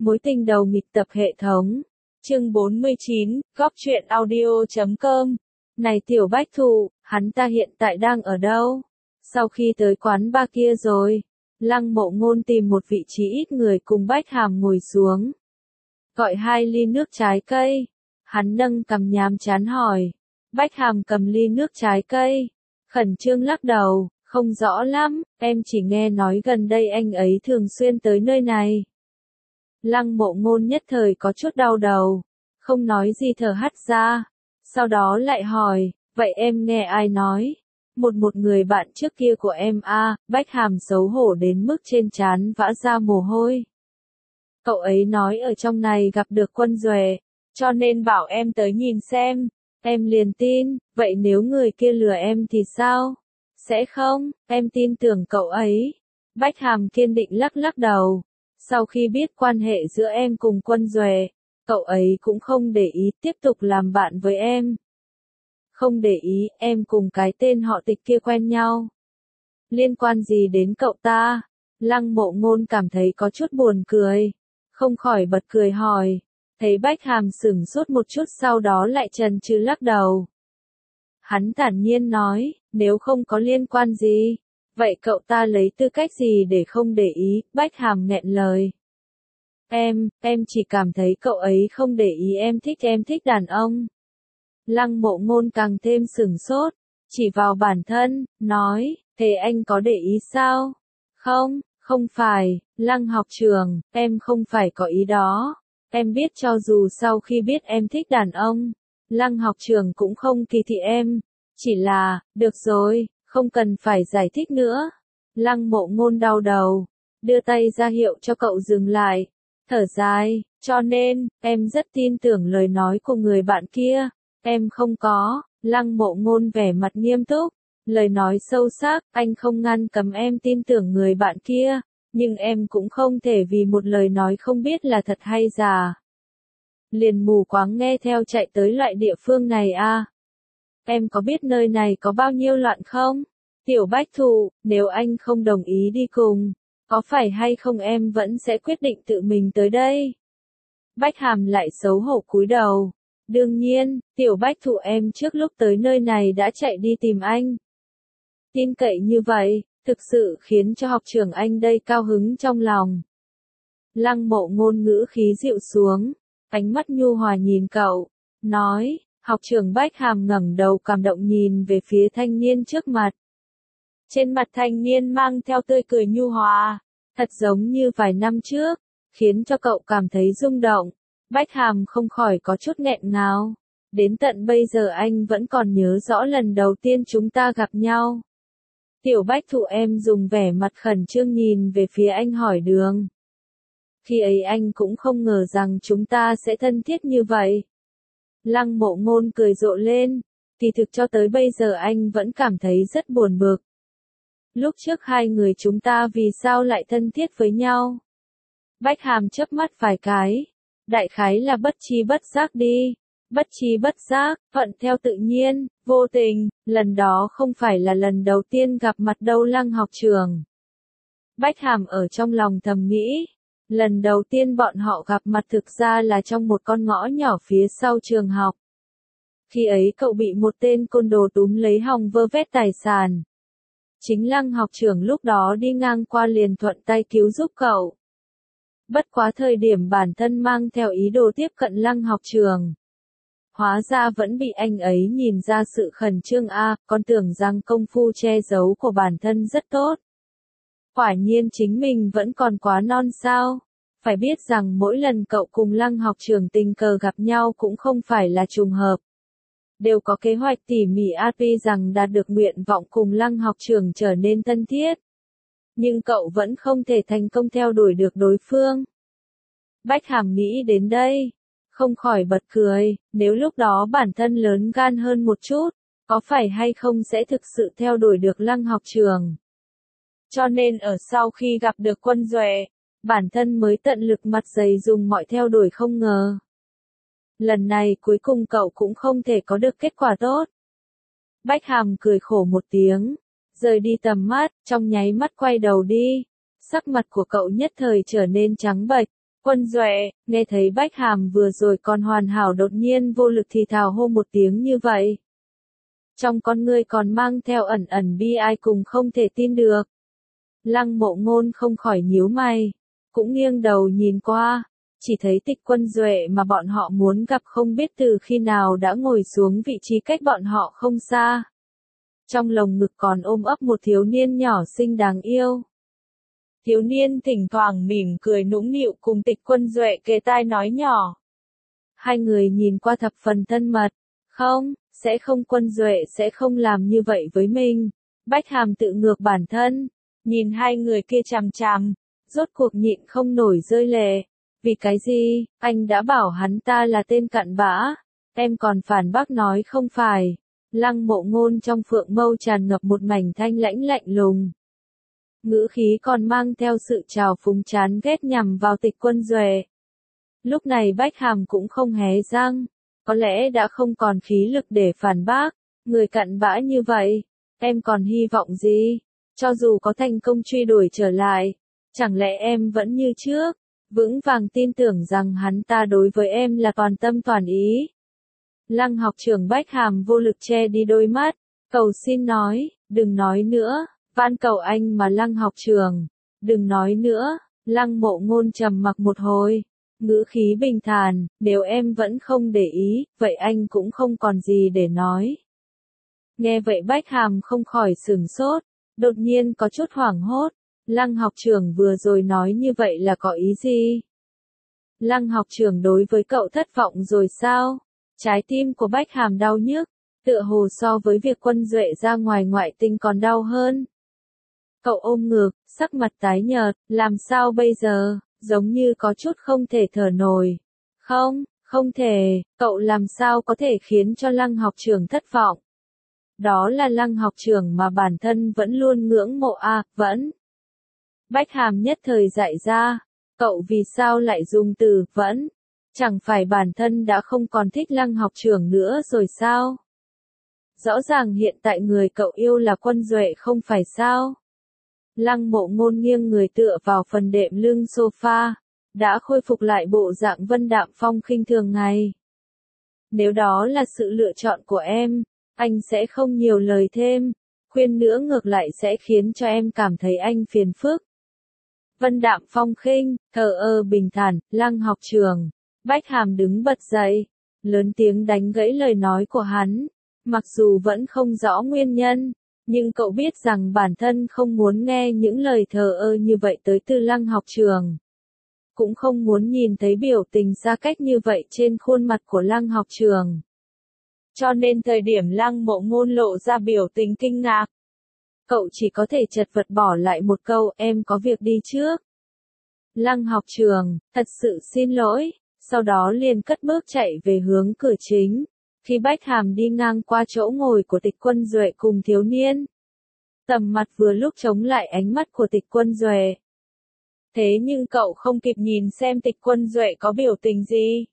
Mối tình đầu nghịch tập hệ thống. Chương 49, Góc truyện audio.com. Này Tiểu Bách Thụ, hắn ta hiện tại đang ở đâu? Sau khi tới quán bar kia rồi, Lăng Mộ Ngôn tìm một vị trí ít người cùng Bách Hàm ngồi xuống. Gọi 2 ly nước trái cây. Hắn nâng cằm nhàm chán hỏi. Bách Hàm cầm ly nước trái cây. Khẩn trương lắc đầu, không rõ lắm, em chỉ nghe nói gần đây anh ấy thường xuyên tới nơi này. Lăng Mộ Ngôn nhất thời có chút đau đầu, không nói gì thở hắt ra. Sau đó lại hỏi, vậy em nghe ai nói? Một người bạn trước kia của em à, Bách Hàm xấu hổ đến mức trên trán vã ra mồ hôi. Cậu ấy nói ở trong này gặp được Quân Duệ, cho nên bảo em tới nhìn xem. Em liền tin, vậy nếu người kia lừa em thì sao? Sẽ không, em tin tưởng cậu ấy. Bách Hàm kiên định lắc lắc đầu. Sau khi biết quan hệ giữa em cùng Quân Duệ, cậu ấy cũng không để ý tiếp tục làm bạn với em. Không để ý, em cùng cái tên họ Tịch kia quen nhau. Liên quan gì đến cậu ta? Lăng Mộ Ngôn cảm thấy có chút buồn cười. Không khỏi bật cười hỏi. Thấy Bách Hàm sửng sốt một chút sau đó lại chần chừ lắc đầu. Hắn thản nhiên nói, nếu không có liên quan gì, vậy cậu ta lấy tư cách gì để không để ý? Bách Hàm nghẹn lời. Em chỉ cảm thấy cậu ấy không để ý em thích đàn ông. Lăng Mộ Ngôn càng thêm sửng sốt, chỉ vào bản thân, nói, thế anh có để ý sao? Không phải, Lăng học trưởng, em không phải có ý đó. Em biết cho dù sau khi biết em thích đàn ông, Lăng học trưởng cũng không kỳ thị em. Chỉ là, được rồi, không cần phải giải thích nữa. Lăng Mộ Ngôn đau đầu, đưa tay ra hiệu cho cậu dừng lại, thở dài, cho nên, em rất tin tưởng lời nói của người bạn kia. Em không có. Lăng Mộ Ngôn vẻ mặt nghiêm túc, lời nói sâu sắc, anh không ngăn cấm em tin tưởng người bạn kia, nhưng em cũng không thể vì một lời nói không biết là thật hay giả. Liền mù quáng nghe theo chạy tới loại địa phương này à. Em có biết nơi này có bao nhiêu loạn không? Tiểu Bách Thụ, nếu anh không đồng ý đi cùng, có phải hay không em vẫn sẽ quyết định tự mình tới đây? Bách Hàm lại xấu hổ cúi đầu. Đương nhiên, Tiểu Bách Thụ em trước lúc tới nơi này đã chạy đi tìm anh. Tin cậy như vậy, thực sự khiến cho học trưởng anh đây cao hứng trong lòng. Lăng Mộ Ngôn ngữ khí dịu xuống, ánh mắt nhu hòa nhìn cậu, nói, học trưởng Bách Hàm ngẩng đầu cảm động nhìn về phía thanh niên trước mặt. Trên mặt thanh niên mang theo tươi cười nhu hòa, thật giống như vài năm trước, khiến cho cậu cảm thấy rung động. Bách Hàm không khỏi có chút nghẹn ngào. Đến tận bây giờ anh vẫn còn nhớ rõ lần đầu tiên chúng ta gặp nhau. Tiểu Bách Thụ em dùng vẻ mặt khẩn trương nhìn về phía anh hỏi đường. Khi ấy anh cũng không ngờ rằng chúng ta sẽ thân thiết như vậy. Lăng Mộ Ngôn cười rộ lên. Kỳ thực cho tới bây giờ anh vẫn cảm thấy rất buồn bực. Lúc trước hai người chúng ta vì sao lại thân thiết với nhau? Bách Hàm chớp mắt vài cái. Đại khái là bất tri bất giác đi. Bất tri bất giác, thuận theo tự nhiên, vô tình, lần đó không phải là lần đầu tiên gặp mặt đâu Lăng học trưởng. Bách Hàm ở trong lòng thầm nghĩ, lần đầu tiên bọn họ gặp mặt thực ra là trong một con ngõ nhỏ phía sau trường học. Khi ấy cậu bị một tên côn đồ túm lấy hòng vơ vét tài sản. Chính Lăng học trưởng lúc đó đi ngang qua liền thuận tay cứu giúp cậu. Bất quá thời điểm bản thân mang theo ý đồ tiếp cận Lăng học trưởng. Hóa ra vẫn bị anh ấy nhìn ra sự khẩn trương còn tưởng rằng công phu che giấu của bản thân rất tốt. Quả nhiên chính mình vẫn còn quá non sao. Phải biết rằng mỗi lần cậu cùng Lăng học trưởng tình cờ gặp nhau cũng không phải là trùng hợp. Đều có kế hoạch tỉ mỉ tuy rằng đạt được nguyện vọng cùng Lăng học trưởng trở nên thân thiết. Nhưng cậu vẫn không thể thành công theo đuổi được đối phương. Bách Hàm nghĩ đến đây, không khỏi bật cười, nếu lúc đó bản thân lớn gan hơn một chút, có phải hay không sẽ thực sự theo đuổi được Lăng học trưởng. Cho nên ở sau khi gặp được Quân Duệ, bản thân mới tận lực mặt dày dùng mọi theo đuổi không ngờ. Lần này cuối cùng cậu cũng không thể có được kết quả tốt. Bách Hàm cười khổ một tiếng, rời đi tầm mắt, trong nháy mắt quay đầu đi. Sắc mặt của cậu nhất thời trở nên trắng bệch, Quân Duệ, nghe thấy Bách Hàm vừa rồi còn hoàn hảo đột nhiên vô lực thì thào hô một tiếng như vậy. Trong con ngươi còn mang theo ẩn ẩn bi ai cùng không thể tin được. Lăng Mộ Ngôn không khỏi nhíu mày, cũng nghiêng đầu nhìn qua, chỉ thấy Tịch Quân Duệ mà bọn họ muốn gặp không biết từ khi nào đã ngồi xuống vị trí cách bọn họ không xa. Trong lồng ngực còn ôm ấp một thiếu niên nhỏ xinh đáng yêu. Thiếu niên thỉnh thoảng mỉm cười nũng nịu cùng Tịch Quân Duệ kề tai nói nhỏ. Hai người nhìn qua thập phần thân mật. Không, sẽ không, Quân Duệ sẽ không làm như vậy với mình. Bách Hàm tự ngược bản thân, nhìn hai người kia chằm chằm, rốt cuộc nhịn không nổi rơi lệ. Vì cái gì, anh đã bảo hắn ta là tên cặn bã, em còn phản bác nói không phải. Lăng Mộ Ngôn trong phượng mâu tràn ngập một mảnh thanh lãnh lạnh lùng. Ngữ khí còn mang theo sự trào phúng chán ghét nhằm vào Tịch Quân Duệ. Lúc này Bách Hàm cũng không hé răng, có lẽ đã không còn khí lực để phản bác, người cặn bã như vậy, em còn hy vọng gì? Cho dù có thành công truy đuổi trở lại, chẳng lẽ em vẫn như trước, vững vàng tin tưởng rằng hắn ta đối với em là toàn tâm toàn ý? Lăng học trưởng Bách Hàm vô lực che đi đôi mắt, cầu xin nói, đừng nói nữa, van cầu anh mà Lăng học trưởng, đừng nói nữa. Lăng Mộ Ngôn trầm mặc một hồi, ngữ khí bình thản, nếu em vẫn không để ý, vậy anh cũng không còn gì để nói. Nghe vậy Bách Hàm không khỏi sửng sốt, đột nhiên có chút hoảng hốt, Lăng học trưởng vừa rồi nói như vậy là có ý gì? Lăng học trưởng đối với cậu thất vọng rồi sao? Trái tim của Bách Hàm đau nhức, tựa hồ so với việc Quân Duệ ra ngoài ngoại tình còn đau hơn. Cậu ôm ngực, sắc mặt tái nhợt, làm sao bây giờ, giống như có chút không thể thở nổi. Không, không thể, cậu làm sao có thể khiến cho Lăng học trưởng thất vọng. Đó là Lăng học trưởng mà bản thân vẫn luôn ngưỡng mộ vẫn. Bách Hàm nhất thời dại ra, cậu vì sao lại dùng từ vẫn? Chẳng phải bản thân đã không còn thích Lăng học trưởng nữa rồi sao? Rõ ràng hiện tại người cậu yêu là Quân Duệ không phải sao? Lăng Mộ Ngôn nghiêng người tựa vào phần đệm lưng sofa, đã khôi phục lại bộ dạng vân đạm phong khinh thường ngày. Nếu đó là sự lựa chọn của em, anh sẽ không nhiều lời thêm, khuyên nữa ngược lại sẽ khiến cho em cảm thấy anh phiền phức. Vân đạm phong khinh, thờ ơ bình thản, Lăng học trưởng. Bách Hàm đứng bật dậy, lớn tiếng đánh gãy lời nói của hắn, mặc dù vẫn không rõ nguyên nhân, nhưng cậu biết rằng bản thân không muốn nghe những lời thờ ơ như vậy tới từ Lăng học trưởng. Cũng không muốn nhìn thấy biểu tình xa cách như vậy trên khuôn mặt của Lăng học trưởng. Cho nên thời điểm Lăng Mộ Ngôn lộ ra biểu tình kinh ngạc, cậu chỉ có thể chật vật bỏ lại một câu, em có việc đi trước. Lăng học trưởng, thật sự xin lỗi, sau đó liền cất bước chạy về hướng cửa chính. Khi Bách Hàm đi ngang qua chỗ ngồi của Tịch Quân Duệ cùng thiếu niên, tầm mặt vừa lúc chống lại ánh mắt của Tịch Quân Duệ. Thế nhưng cậu không kịp nhìn xem Tịch Quân Duệ có biểu tình gì,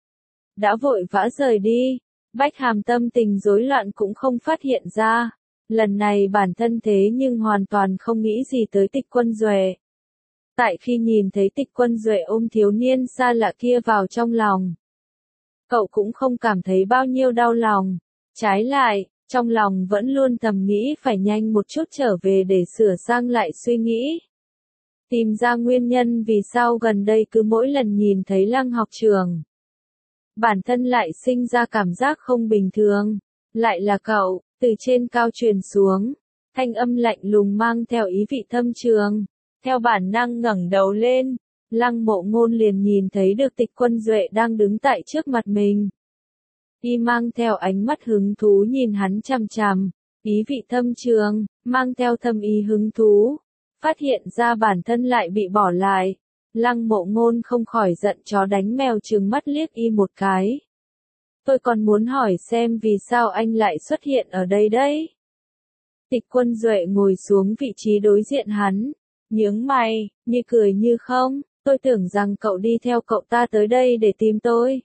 đã vội vã rời đi. Bách Hàm tâm tình rối loạn cũng không phát hiện ra, lần này bản thân thế nhưng hoàn toàn không nghĩ gì tới Tịch Quân Duệ. Tại khi nhìn thấy Tịch Quân Duệ ôm thiếu niên xa lạ kia vào trong lòng, cậu cũng không cảm thấy bao nhiêu đau lòng, trái lại, trong lòng vẫn luôn thầm nghĩ phải nhanh một chút trở về để sửa sang lại suy nghĩ. Tìm ra nguyên nhân vì sao gần đây cứ mỗi lần nhìn thấy Lăng học trưởng, bản thân lại sinh ra cảm giác không bình thường, lại là cậu, từ trên cao truyền xuống, thanh âm lạnh lùng mang theo ý vị thâm trường. Theo bản năng ngẩng đầu lên, Lăng Mộ Ngôn liền nhìn thấy được Tịch Quân Duệ đang đứng tại trước mặt mình. Y mang theo ánh mắt hứng thú nhìn hắn chằm chằm, ý vị thâm trường, mang theo thâm ý hứng thú. Phát hiện ra bản thân lại bị bỏ lại, Lăng Mộ Ngôn không khỏi giận chó đánh mèo trừng mắt liếc Y một cái. Tôi còn muốn hỏi xem vì sao anh lại xuất hiện ở đây đấy. Tịch Quân Duệ ngồi xuống vị trí đối diện hắn, nhướng mày, như cười như không, tôi tưởng rằng cậu đi theo cậu ta tới đây để tìm tôi.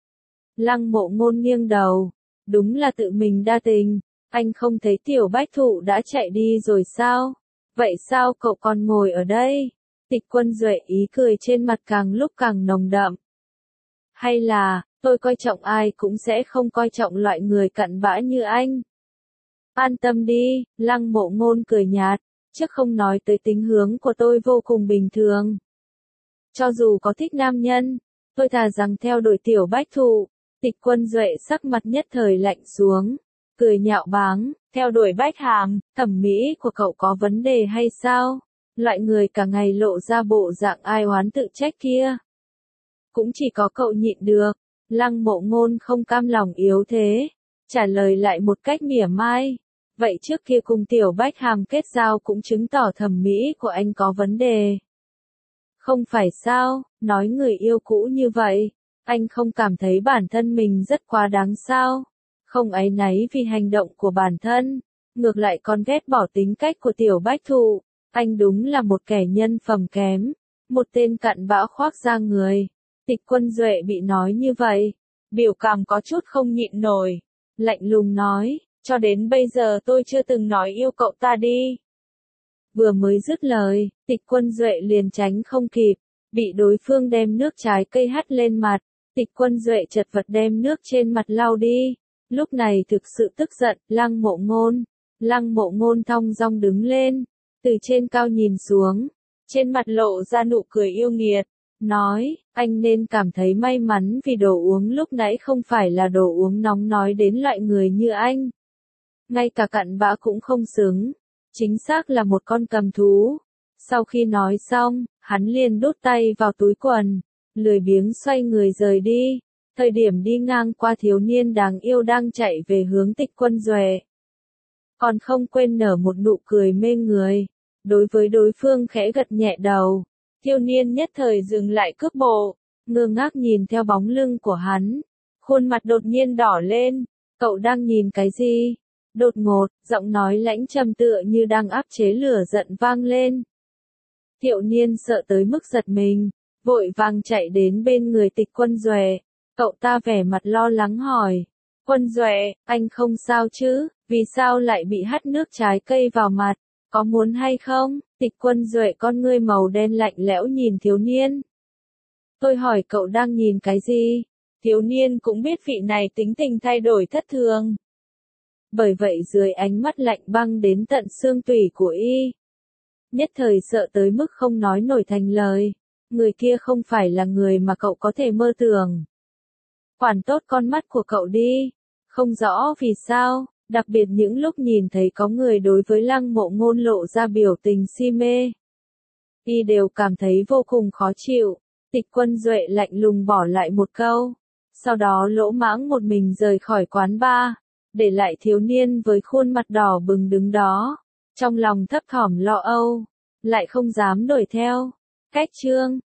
Lăng Mộ Ngôn nghiêng đầu, đúng là tự mình đa tình, anh không thấy Tiểu Bách Thụ đã chạy đi rồi sao? Vậy sao cậu còn ngồi ở đây? Tịch Quân Duệ ý cười trên mặt càng lúc càng nồng đậm. Hay là, tôi coi trọng ai cũng sẽ không coi trọng loại người cặn bã như anh. An tâm đi, Lăng Mộ Ngôn cười nhạt, chứ không nói tới tính hướng của tôi vô cùng bình thường. Cho dù có thích nam nhân, tôi thà rằng theo đuổi Tiểu Bách Thụ. Tịch Quân Duệ sắc mặt nhất thời lạnh xuống, cười nhạo báng, theo đuổi Bách Hàm, thẩm mỹ của cậu có vấn đề hay sao? Loại người cả ngày lộ ra bộ dạng ai oán tự trách kia. Cũng chỉ có cậu nhịn được. Lăng Mộ Ngôn không cam lòng yếu thế, trả lời lại một cách mỉa mai. Vậy trước kia cùng Tiểu Bách Hàm kết giao cũng chứng tỏ thẩm mỹ của anh có vấn đề. Không phải sao, nói người yêu cũ như vậy, anh không cảm thấy bản thân mình rất quá đáng sao? Không áy náy vì hành động của bản thân, ngược lại còn ghét bỏ tính cách của Tiểu Bách Thụ. Anh đúng là một kẻ nhân phẩm kém, một tên cặn bã khoác da người. Tịch Quân Duệ bị nói như vậy, biểu cảm có chút không nhịn nổi, lạnh lùng nói, cho đến bây giờ tôi chưa từng nói yêu cậu ta đi. Vừa mới dứt lời, Tịch Quân Duệ liền tránh không kịp, bị đối phương đem nước trái cây hắt lên mặt. Tịch Quân Duệ chật vật đem nước trên mặt lau đi, lúc này thực sự tức giận. Lăng Mộ Ngôn thong dong đứng lên, từ trên cao nhìn xuống, trên mặt lộ ra nụ cười yêu nghiệt, nói, anh nên cảm thấy may mắn vì đồ uống lúc nãy không phải là đồ uống nóng, nói đến loại người như anh. Ngay cả cặn bã cũng không xứng, chính xác là một con cầm thú. Sau khi nói xong, hắn liền đút tay vào túi quần, lười biếng xoay người rời đi. Thời điểm đi ngang qua thiếu niên đáng yêu đang chạy về hướng Tịch Quân Duệ, còn không quên nở một nụ cười mê người. Đối với đối phương khẽ gật nhẹ đầu, thiếu niên nhất thời dừng lại cước bộ, ngơ ngác nhìn theo bóng lưng của hắn, khuôn mặt đột nhiên đỏ lên. Cậu đang nhìn cái gì? Đột ngột, giọng nói lãnh trầm tựa như đang áp chế lửa giận vang lên. Thiếu niên sợ tới mức giật mình, vội vàng chạy đến bên người Tịch Quân Duệ. Cậu ta vẻ mặt lo lắng hỏi, Quân Duệ, anh không sao chứ? Vì sao lại bị hắt nước trái cây vào mặt? Có muốn hay không? Tịch Quân Duệ con ngươi màu đen lạnh lẽo nhìn thiếu niên. Tôi hỏi cậu đang nhìn cái gì? Thiếu niên cũng biết vị này tính tình thay đổi thất thường. Bởi vậy dưới ánh mắt lạnh băng đến tận xương tủy của y, nhất thời sợ tới mức không nói nổi thành lời. Người kia không phải là người mà cậu có thể mơ tưởng. Quản tốt con mắt của cậu đi. Không rõ vì sao, đặc biệt những lúc nhìn thấy có người đối với Lăng Mộ Ngôn lộ ra biểu tình si mê, y đều cảm thấy vô cùng khó chịu. Tịch Quân Duệ lạnh lùng bỏ lại một câu, sau đó lỗ mãng một mình rời khỏi quán bar, để lại thiếu niên với khuôn mặt đỏ bừng đứng đó, trong lòng thấp thỏm lo âu, lại không dám đuổi theo. Cách chương